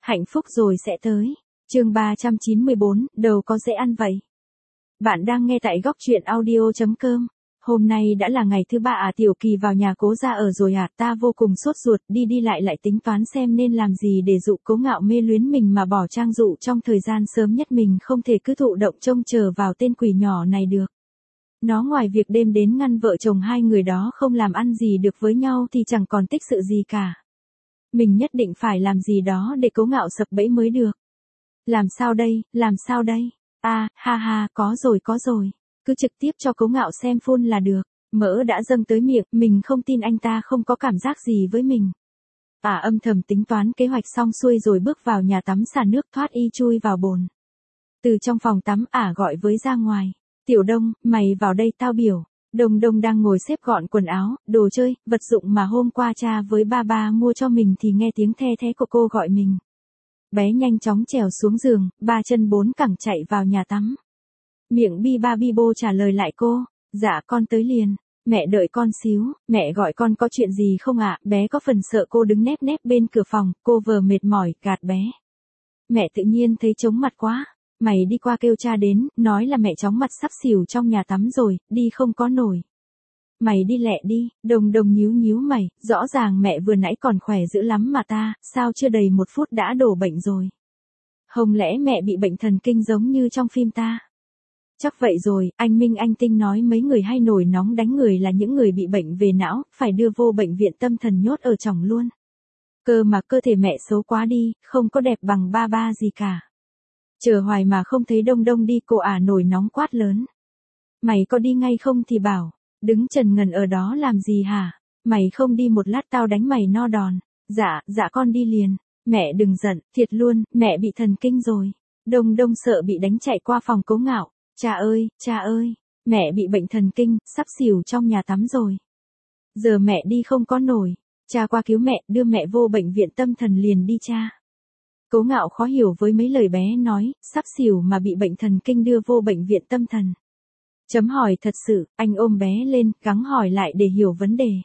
Hạnh phúc rồi sẽ tới. Chương 394, đầu có dễ ăn vậy. Bạn đang nghe tại góc truyện audio.com. Hôm nay đã là ngày thứ 3 Tiểu Kỳ vào nhà Cố Gia ở rồi ta vô cùng sốt ruột, đi lại tính toán xem nên làm gì để dụ Cố Ngạo mê luyến mình mà bỏ Trang Dụ trong thời gian sớm nhất, mình không thể cứ thụ động trông chờ vào tên quỷ nhỏ này được. Nó ngoài việc đêm đến ngăn vợ chồng hai người đó không làm ăn gì được với nhau thì chẳng còn tích sự gì cả. Mình nhất định phải làm gì đó để Cố Ngạo sập bẫy mới được. Làm sao đây? Ha, có rồi. Cứ trực tiếp cho Cố Ngạo xem phun là được. Mỡ đã dâng tới miệng, mình không tin anh ta không có cảm giác gì với mình. Âm thầm tính toán kế hoạch xong xuôi rồi bước vào nhà tắm xả nước, thoát y chui vào bồn. Từ trong phòng tắm gọi với ra ngoài. Tiểu Đông, mày vào đây tao biểu. Đông đang ngồi xếp gọn quần áo, đồ chơi, vật dụng mà hôm qua cha với ba mua cho mình thì nghe tiếng the thé của cô gọi mình. Bé nhanh chóng trèo xuống giường, 3 chân 4 cẳng chạy vào nhà tắm. Miệng bi ba bi bô trả lời lại cô, dạ con tới liền, mẹ đợi con xíu, mẹ gọi con có chuyện gì không ạ? Bé có phần sợ cô đứng nép bên cửa phòng, cô vừa mệt mỏi, gạt bé. Mẹ tự nhiên thấy chóng mặt quá, mày đi qua kêu cha đến, nói là mẹ chóng mặt sắp xỉu trong nhà tắm rồi, đi không có nổi. Mày đi lẹ đi, Đồng nhíu mày, rõ ràng mẹ vừa nãy còn khỏe dữ lắm mà sao chưa đầy 1 phút đã đổ bệnh rồi. Không lẽ mẹ bị bệnh thần kinh giống như trong phim ta? Chắc vậy rồi, anh Minh anh Tinh nói mấy người hay nổi nóng đánh người là những người bị bệnh về não, phải đưa vô bệnh viện tâm thần nhốt ở trỏng luôn. Cơ mà cơ thể mẹ xấu quá đi, không có đẹp bằng ba gì cả. Chờ hoài mà không thấy Đông đi, cô nổi nóng quát lớn. Mày có đi ngay không thì bảo, đứng trần ngần ở đó làm gì hả? Mày không đi một lát tao đánh mày no đòn. Dạ con đi liền. Mẹ đừng giận, thiệt luôn, mẹ bị thần kinh rồi. Đông sợ bị đánh chạy qua phòng Cố Ngạo. Cha ơi, mẹ bị bệnh thần kinh, sắp xỉu trong nhà tắm rồi. Giờ mẹ đi không có nổi. Cha qua cứu mẹ, đưa mẹ vô bệnh viện tâm thần liền đi cha. Cố Ngạo khó hiểu với mấy lời bé nói, sắp xỉu mà bị bệnh thần kinh đưa vô bệnh viện tâm thần. Chấm hỏi thật sự, anh ôm bé lên, gắng hỏi lại để hiểu vấn đề.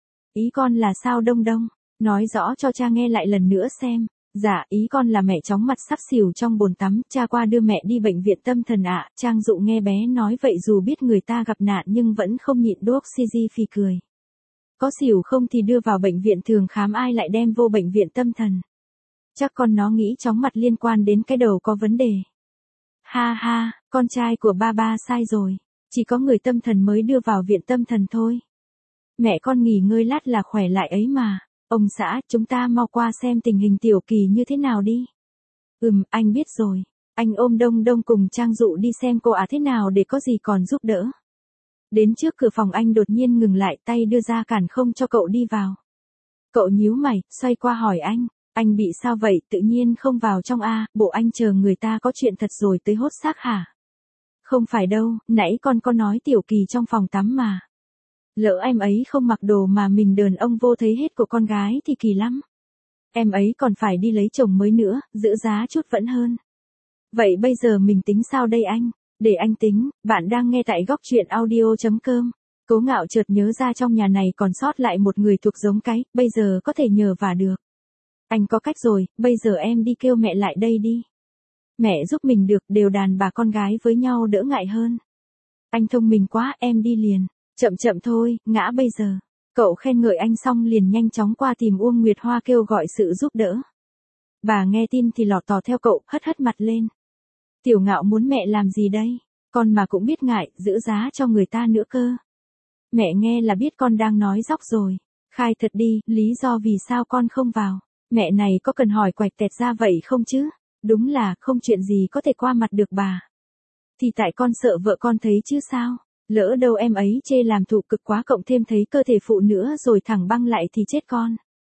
Ý con là sao Đông? Nói rõ cho cha nghe lại lần nữa xem. Dạ, ý con là mẹ chóng mặt sắp xỉu trong bồn tắm, cha qua đưa mẹ đi bệnh viện tâm thần ạ. Trang Dụ nghe bé nói vậy dù biết người ta gặp nạn nhưng vẫn không nhịn được phì cười. Có xỉu không thì đưa vào bệnh viện thường khám, ai lại đem vô bệnh viện tâm thần. Chắc con nó nghĩ chóng mặt liên quan đến cái đầu có vấn đề. Ha, con trai của ba sai rồi. Chỉ có người tâm thần mới đưa vào viện tâm thần thôi. Mẹ con nghỉ ngơi lát là khỏe lại ấy mà. Ông xã, chúng ta mau qua xem tình hình Tiểu Kỳ như thế nào đi. Anh biết rồi. Anh ôm Đông cùng Trang Dụ đi xem cô thế nào để có gì còn giúp đỡ. Đến trước cửa phòng anh đột nhiên ngừng lại, tay đưa ra cản không cho cậu đi vào. Cậu nhíu mày, xoay qua hỏi anh bị sao vậy, tự nhiên không vào trong bộ anh chờ người ta có chuyện thật rồi tới hốt xác hả? Không phải đâu, nãy con có nói Tiểu Kỳ trong phòng tắm mà. Lỡ em ấy không mặc đồ mà mình đờn ông vô thấy hết của con gái thì kỳ lắm. Em ấy còn phải đi lấy chồng mới nữa, giữ giá chút vẫn hơn. Vậy bây giờ mình tính sao đây anh? Để anh tính, bạn đang nghe tại góc truyện audio.com. Cố Ngạo chợt nhớ ra trong nhà này còn sót lại một người thuộc giống cái, bây giờ có thể nhờ vả được. Anh có cách rồi, bây giờ em đi kêu mẹ lại đây đi. Mẹ giúp mình được, đều đàn bà con gái với nhau đỡ ngại hơn. Anh thông minh quá, em đi liền. Chậm thôi, ngã bây giờ. Cậu khen ngợi anh xong liền nhanh chóng qua tìm Uông Nguyệt Hoa kêu gọi sự giúp đỡ. Bà nghe tin thì lọt tò theo cậu, hất mặt lên. Tiểu Ngạo muốn mẹ làm gì đây? Con mà cũng biết ngại, giữ giá cho người ta nữa cơ. Mẹ nghe là biết con đang nói dóc rồi. Khai thật đi, lý do vì sao con không vào. Mẹ này có cần hỏi quạch tẹt ra vậy không chứ? Đúng là không chuyện gì có thể qua mặt được bà. Thì tại con sợ vợ con thấy chứ sao? Lỡ đâu em ấy chê làm thụ cực quá cộng thêm thấy cơ thể phụ nữa rồi thẳng băng lại thì chết con.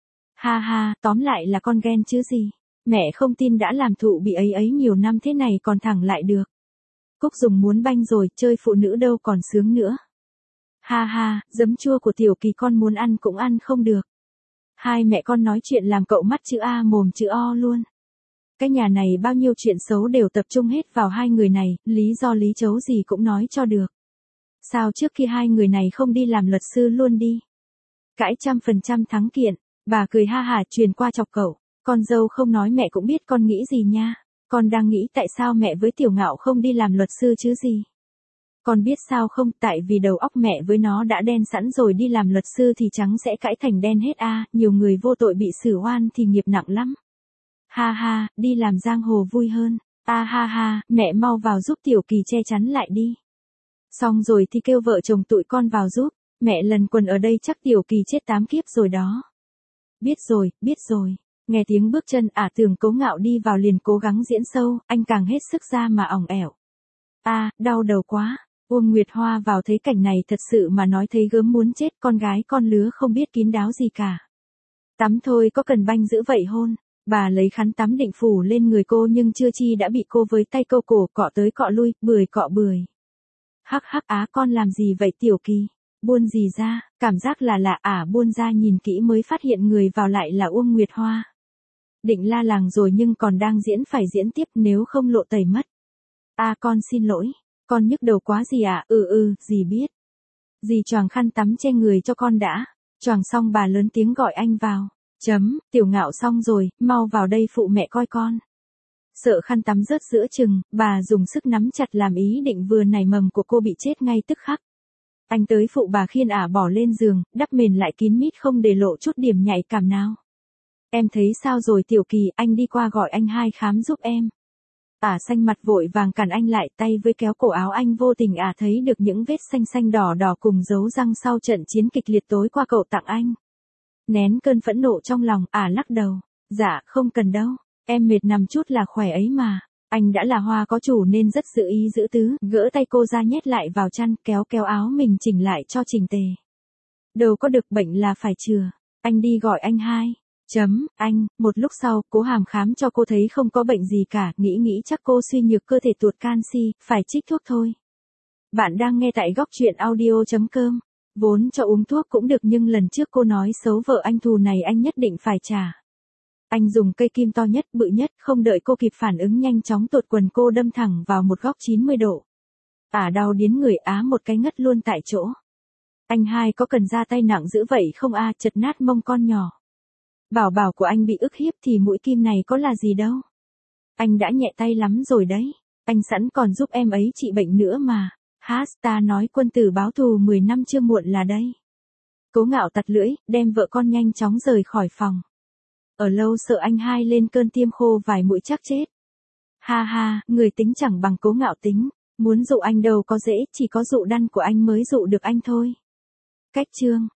Ha, tóm lại là con ghen chứ gì. Mẹ không tin đã làm thụ bị ấy nhiều năm thế này còn thẳng lại được. Cúc Dùng muốn banh rồi, chơi phụ nữ đâu còn sướng nữa. Ha, giấm chua của Tiểu Kỳ con muốn ăn cũng ăn không được. Hai mẹ con nói chuyện làm cậu mắt chữ A mồm chữ O luôn. Cái nhà này bao nhiêu chuyện xấu đều tập trung hết vào hai người này, lý do lý chấu gì cũng nói cho được. Sao trước khi hai người này không đi làm luật sư luôn đi? Cãi 100% thắng kiện, bà cười ha hả truyền qua chọc cậu. Con dâu không nói mẹ cũng biết con nghĩ gì nha. Con đang nghĩ tại sao mẹ với Tiểu Ngạo không đi làm luật sư chứ gì. Con biết sao không, tại vì đầu óc mẹ với nó đã đen sẵn rồi, đi làm luật sư thì trắng sẽ cãi thành đen hết a, nhiều người vô tội bị xử oan thì nghiệp nặng lắm. Ha ha, đi làm giang hồ vui hơn. A ha ha, mẹ mau vào giúp Tiểu Kỳ che chắn lại đi. Xong rồi thì kêu vợ chồng tụi con vào giúp, mẹ lần quần ở đây chắc Tiểu Kỳ chết 8 kiếp rồi đó. Biết rồi, biết rồi. Nghe tiếng bước chân Tưởng Cố Ngạo đi vào liền cố gắng diễn sâu, anh càng hết sức ra mà ỏng ẻo. Đau đầu quá. Uông Nguyệt Hoa vào thấy cảnh này thật sự mà nói thấy gớm muốn chết, con gái con lứa không biết kín đáo gì cả. Tắm thôi có cần banh dữ vậy hôn. Bà lấy khăn tắm định phủ lên người cô nhưng chưa chi đã bị cô với tay câu cổ cọ tới cọ lui, bười cọ bười. Hắc hắc con làm gì vậy Tiểu Kỳ? Buôn gì ra, cảm giác là lạ buôn ra nhìn kỹ mới phát hiện người vào lại là Uông Nguyệt Hoa. Định la làng rồi nhưng còn đang diễn phải diễn tiếp nếu không lộ tẩy mất. Con xin lỗi, con nhức đầu quá gì dì biết. Dì choàng khăn tắm che người cho con đã. Choàng xong bà lớn tiếng gọi anh vào. Tiểu Ngạo xong rồi, mau vào đây phụ mẹ coi con. Sợ khăn tắm rớt giữa chừng, bà dùng sức nắm chặt làm ý định vừa nảy mầm của cô bị chết ngay tức khắc. Anh tới phụ bà khiêng bỏ lên giường, đắp mền lại kín mít không để lộ chút điểm nhạy cảm nào. Em thấy sao rồi Tiểu Kỳ, anh đi qua gọi anh hai khám giúp em. Xanh mặt vội vàng cản anh lại, tay với kéo cổ áo anh, vô tình thấy được những vết xanh xanh đỏ đỏ cùng dấu răng sau trận chiến kịch liệt tối qua cậu tặng anh. Nén cơn phẫn nộ trong lòng, lắc đầu. Dạ, không cần đâu, em mệt nằm chút là khỏe ấy mà. Anh đã là Hoa có chủ nên rất giữ ý giữ tứ, gỡ tay cô ra nhét lại vào chăn, kéo áo mình chỉnh lại cho chỉnh tề. Đâu có được, bệnh là phải chừa. Anh đi gọi anh hai. Anh, một lúc sau, Cố Hàm khám cho cô thấy không có bệnh gì cả, nghĩ chắc cô suy nhược cơ thể tụt canxi, phải trích thuốc thôi. Bạn đang nghe tại góc truyện audio.com. Vốn cho uống thuốc cũng được nhưng lần trước cô nói xấu vợ anh, thù này anh nhất định phải trả. Anh dùng cây kim to nhất, bự nhất, không đợi cô kịp phản ứng nhanh chóng tuột quần cô đâm thẳng vào một góc 90 độ. Đau điến người, một cái ngất luôn tại chỗ. Anh hai có cần ra tay nặng dữ vậy không chật nát mông con nhỏ. Bảo của anh bị ức hiếp thì mũi kim này có là gì đâu. Anh đã nhẹ tay lắm rồi đấy. Anh sẵn còn giúp em ấy trị bệnh nữa mà. Ta nói quân tử báo thù 10 năm chưa muộn là đây. Cố Ngạo tặc lưỡi, đem vợ con nhanh chóng rời khỏi phòng. Ở lâu sợ anh hai lên cơn tiêm khô vài mũi chắc chết. Ha ha, người tính chẳng bằng Cố Ngạo tính. Muốn dụ anh đâu có dễ, chỉ có dụ đăn của anh mới dụ được anh thôi. Cách chương